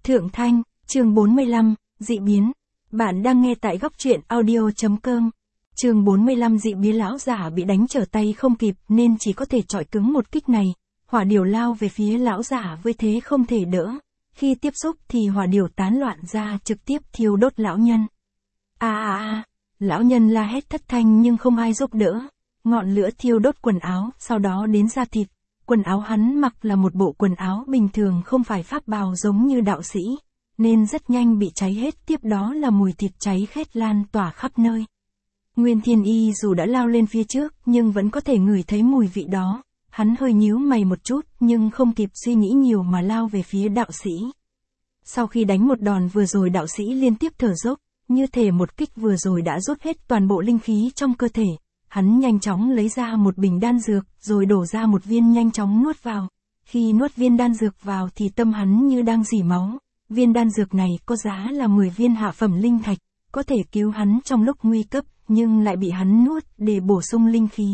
Thượng Thanh, chương 45, dị biến. Bạn đang nghe tại góc truyện audio.com. Chương 45 dị biến. Lão giả bị đánh trở tay không kịp nên chỉ có thể chọi cứng một kích này. Hỏa điểu lao về phía lão giả với thế không thể đỡ. Khi tiếp xúc thì hỏa điểu tán loạn ra trực tiếp thiêu đốt lão nhân. Lão nhân la hét thất thanh nhưng không ai giúp đỡ. Ngọn lửa thiêu đốt quần áo, sau đó đến da thịt. Quần áo hắn mặc là một bộ quần áo bình thường, không phải pháp bào giống như đạo sĩ, nên rất nhanh bị cháy hết. Tiếp đó là mùi thịt cháy khét lan tỏa khắp nơi. Nguyên Thiên Y dù đã lao lên phía trước nhưng vẫn có thể ngửi thấy mùi vị đó. Hắn hơi nhíu mày một chút nhưng không kịp suy nghĩ nhiều mà lao về phía đạo sĩ. Sau khi đánh một đòn vừa rồi, đạo sĩ liên tiếp thở dốc, như thể một kích vừa rồi đã rút hết toàn bộ linh khí trong cơ thể. Hắn nhanh chóng lấy ra một bình đan dược, rồi đổ ra một viên nhanh chóng nuốt vào. Khi nuốt viên đan dược vào thì tâm hắn như đang rỉ máu. Viên đan dược này có giá là 10 viên hạ phẩm linh thạch, có thể cứu hắn trong lúc nguy cấp, nhưng lại bị hắn nuốt để bổ sung linh khí.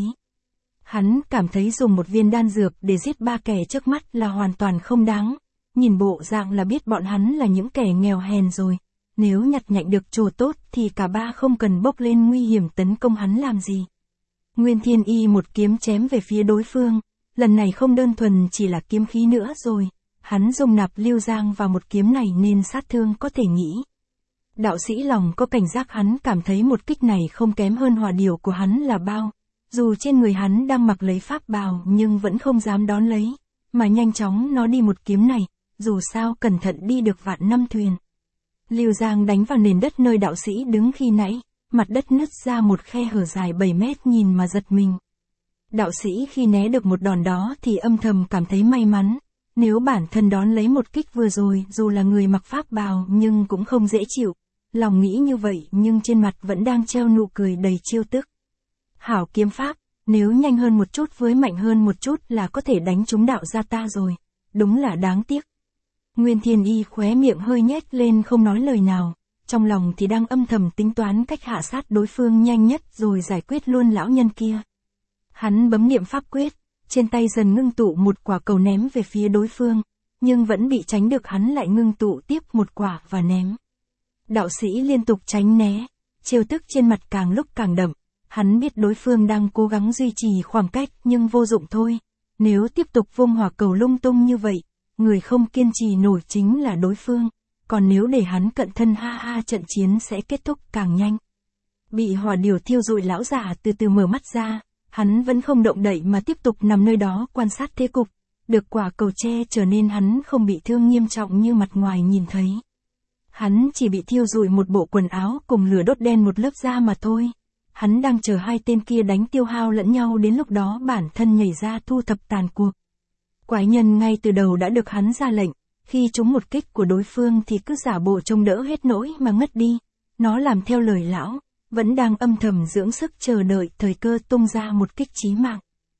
Hắn cảm thấy dùng một viên đan dược để giết 3 kẻ trước mắt là hoàn toàn không đáng. Nhìn bộ dạng là biết bọn hắn là những kẻ nghèo hèn rồi. Nếu nhặt nhạnh được chỗ tốt thì cả ba không cần bốc lên nguy hiểm tấn công hắn làm gì. Nguyên Thiên Y một kiếm chém về phía đối phương, lần này không đơn thuần chỉ là kiếm khí nữa rồi, hắn dùng nạp lưu giang vào một kiếm này nên sát thương có thể nghĩ. Đạo sĩ lòng có cảnh giác, hắn cảm thấy một kích này không kém hơn hỏa điểu của hắn là bao, dù trên người hắn đang mặc lấy pháp bào nhưng vẫn không dám đón lấy, mà nhanh chóng nó đi một kiếm này, dù sao cẩn thận đi được vạn năm thuyền. Lưu giang đánh vào nền đất nơi đạo sĩ đứng khi nãy. Mặt đất nứt ra một khe hở dài 7 mét, nhìn mà giật mình. Đạo sĩ khi né được một đòn đó thì âm thầm cảm thấy may mắn. Nếu bản thân đón lấy một kích vừa rồi, dù là người mặc pháp bào nhưng cũng không dễ chịu. Lòng nghĩ như vậy nhưng trên mặt vẫn đang treo nụ cười đầy trêu tức. Hảo kiếm pháp, nếu nhanh hơn một chút với mạnh hơn một chút là có thể đánh trúng đạo gia ta rồi. Đúng là đáng tiếc. Nguyên Thiên Y khóe miệng hơi nhếch lên không nói lời nào. Trong lòng thì đang âm thầm tính toán cách hạ sát đối phương nhanh nhất rồi giải quyết luôn lão nhân kia. Hắn bấm niệm pháp quyết, trên tay dần ngưng tụ một quả cầu ném về phía đối phương, nhưng vẫn bị tránh được. Hắn lại ngưng tụ tiếp một quả và ném. Đạo sĩ liên tục tránh né, trêu tức trên mặt càng lúc càng đậm. Hắn biết đối phương đang cố gắng duy trì khoảng cách nhưng vô dụng thôi. Nếu tiếp tục vung hỏa cầu lung tung như vậy, người không kiên trì nổi chính là đối phương. Còn nếu để hắn cận thân trận chiến sẽ kết thúc càng nhanh. Bị hỏa điểu thiêu rụi, lão giả từ từ mở mắt ra, hắn vẫn không động đậy mà tiếp tục nằm nơi đó quan sát thế cục. Được quả cầu che trở nên hắn không bị thương nghiêm trọng như mặt ngoài nhìn thấy. Hắn chỉ bị thiêu rụi một bộ quần áo cùng lửa đốt đen một lớp da mà thôi. Hắn đang chờ hai tên kia đánh tiêu hao lẫn nhau, đến lúc đó bản thân nhảy ra thu thập tàn cuộc. Quái nhân ngay từ đầu đã được hắn ra lệnh. Khi trúng một kích của đối phương thì cứ giả bộ trông đỡ hết nỗi mà ngất đi. Nó làm theo lời lão, vẫn đang âm thầm dưỡng sức chờ đợi thời cơ tung ra một kích chí mạng.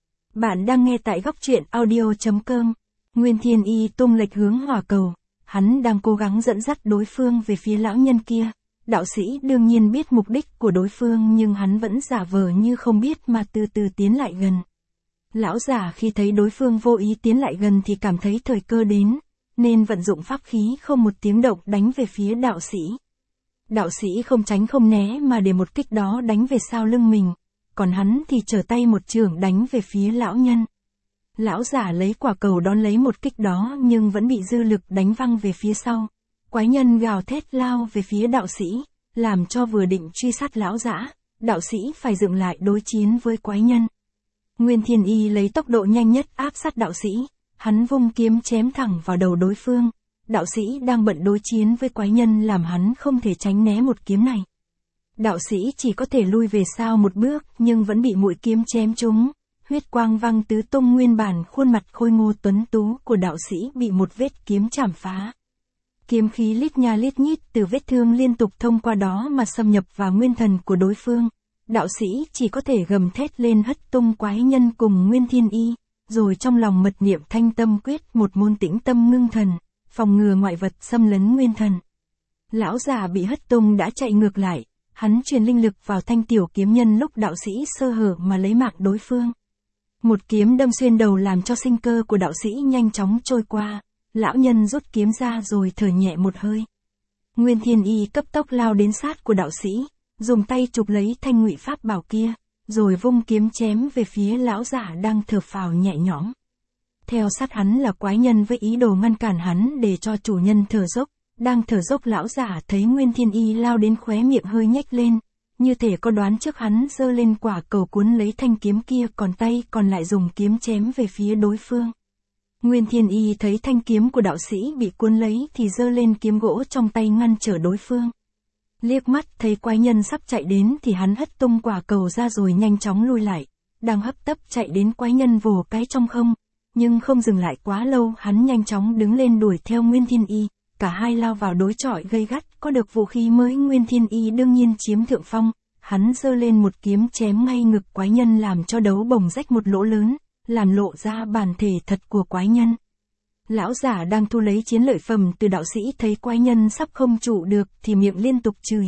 Bạn đang nghe tại góc truyện audio.com. Nguyên Thiên Y tung lệch hướng hỏa cầu. Hắn đang cố gắng dẫn dắt đối phương về phía lão nhân kia. Đạo sĩ đương nhiên biết mục đích của đối phương nhưng hắn vẫn giả vờ như không biết mà từ từ tiến lại gần. Lão giả khi thấy đối phương vô ý tiến lại gần thì cảm thấy thời cơ đến, nên vận dụng pháp khí không một tiếng động đánh về phía đạo sĩ. Đạo sĩ không tránh không né mà để một kích đó đánh về sau lưng mình, còn hắn thì trở tay một chưởng đánh về phía lão nhân. Lão giả lấy quả cầu đón lấy một kích đó nhưng vẫn bị dư lực đánh văng về phía sau. Quái nhân gào thét lao về phía đạo sĩ, làm cho vừa định truy sát lão giả, đạo sĩ phải dừng lại đối chiến với quái nhân. Nguyên Thiên Y lấy tốc độ nhanh nhất áp sát đạo sĩ. Hắn vung kiếm chém thẳng vào đầu đối phương. Đạo sĩ đang bận đối chiến với quái nhân làm hắn không thể tránh né một kiếm này. Đạo sĩ chỉ có thể lui về sau một bước nhưng vẫn bị mũi kiếm chém trúng. Huyết quang văng tứ tung, nguyên bản khuôn mặt khôi ngô tuấn tú của đạo sĩ bị một vết kiếm chảm phá. Kiếm khí lít nha lít nhít từ vết thương liên tục thông qua đó mà xâm nhập vào nguyên thần của đối phương. Đạo sĩ chỉ có thể gầm thét lên hất tung quái nhân cùng Nguyên Thiên Y. Rồi trong lòng mật niệm thanh tâm quyết, một môn tĩnh tâm ngưng thần, phòng ngừa ngoại vật xâm lấn nguyên thần. Lão già bị hất tung đã chạy ngược lại, hắn truyền linh lực vào thanh tiểu kiếm nhân lúc đạo sĩ sơ hở mà lấy mạng đối phương. Một kiếm đâm xuyên đầu làm cho sinh cơ của đạo sĩ nhanh chóng trôi qua. lão nhân rút kiếm ra rồi thở nhẹ một hơi. Nguyên Thiên Y cấp tốc lao đến sát của đạo sĩ, dùng tay chụp lấy thanh ngụy pháp bảo kia, rồi vung kiếm chém về phía lão giả đang thở phào nhẹ nhõm. Theo sát hắn là quái nhân với ý đồ ngăn cản hắn để cho chủ nhân thở dốc. Đang thở dốc lão giả thấy Nguyên Thiên Y lao đến khóe miệng hơi nhếch lên, như thể có đoán trước hắn giơ lên quả cầu cuốn lấy thanh kiếm kia, còn tay còn lại dùng kiếm chém về phía đối phương. Nguyên Thiên Y thấy thanh kiếm của đạo sĩ bị cuốn lấy thì giơ lên kiếm gỗ trong tay ngăn trở đối phương. Liếc mắt thấy quái nhân sắp chạy đến thì hắn hất tung quả cầu ra rồi nhanh chóng lui lại, đang hấp tấp chạy đến quái nhân vồ cái trong không, nhưng không dừng lại quá lâu, hắn nhanh chóng đứng lên đuổi theo Nguyên Thiên Y. Cả hai lao vào đối chọi gay gắt, có được vũ khí mới Nguyên Thiên Y đương nhiên chiếm thượng phong, hắn giơ lên một kiếm chém ngay ngực quái nhân làm cho đấu bồng rách một lỗ lớn, làm lộ ra bản thể thật của quái nhân. Lão giả đang thu lấy chiến lợi phẩm từ đạo sĩ thấy quái nhân sắp không trụ được thì miệng liên tục chửi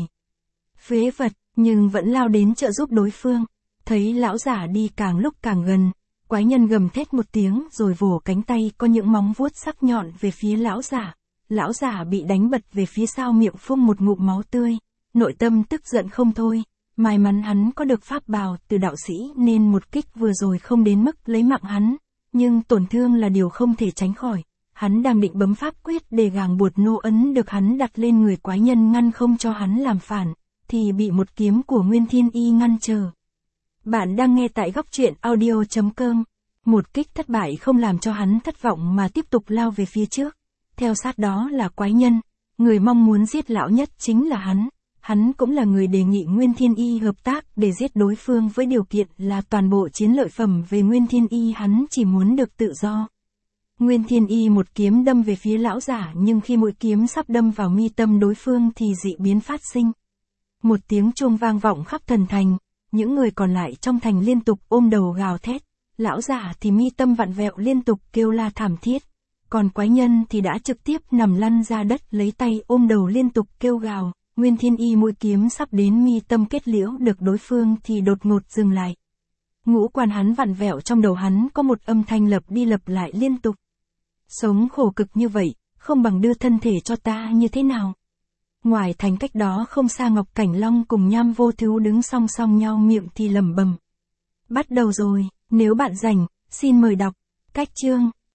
phế vật, nhưng vẫn lao đến trợ giúp đối phương. Thấy lão giả đi càng lúc càng gần, quái nhân gầm thét một tiếng rồi vồ cánh tay có những móng vuốt sắc nhọn về phía lão giả. Lão giả bị đánh bật về phía sau, miệng phun một ngụm máu tươi, nội tâm tức giận không thôi. May mắn hắn có được pháp bào từ đạo sĩ nên một kích vừa rồi không đến mức lấy mạng hắn, nhưng tổn thương là điều không thể tránh khỏi. Hắn đang định bấm pháp quyết để gàng buộc nô ấn được hắn đặt lên người quái nhân ngăn không cho hắn làm phản, thì bị một kiếm của Nguyên Thiên Y ngăn trở. Bạn đang nghe tại góc truyện audio.com. Một kích thất bại không làm cho hắn thất vọng mà tiếp tục lao về phía trước. Theo sát đó là quái nhân, người mong muốn giết lão nhất chính là hắn cũng là người đề nghị Nguyên Thiên Y hợp tác để giết đối phương với điều kiện là toàn bộ chiến lợi phẩm về Nguyên Thiên Y, hắn chỉ muốn được tự do. Nguyên Thiên Y một kiếm đâm về phía lão giả, nhưng khi mũi kiếm sắp đâm vào mi tâm đối phương thì dị biến phát sinh. Một tiếng chuông vang vọng khắp thần thành, những người còn lại trong thành liên tục ôm đầu gào thét, lão giả thì mi tâm vặn vẹo liên tục kêu la thảm thiết. Còn quái nhân thì đã trực tiếp nằm lăn ra đất lấy tay ôm đầu liên tục kêu gào. Nguyên Thiên Y mũi kiếm sắp đến mi tâm kết liễu được đối phương thì đột ngột dừng lại. Ngũ quan hắn vặn vẹo, trong đầu hắn có một âm thanh lặp đi lặp lại liên tục. Sống khổ cực như vậy, không bằng đưa thân thể cho ta như thế nào. Ngoài thành cách đó không xa, Ngọc Cảnh Long cùng Nham Vô Thứ đứng song song nhau, miệng thì lẩm bẩm. Bắt đầu rồi, nếu bạn rảnh, xin mời đọc. Cách chương.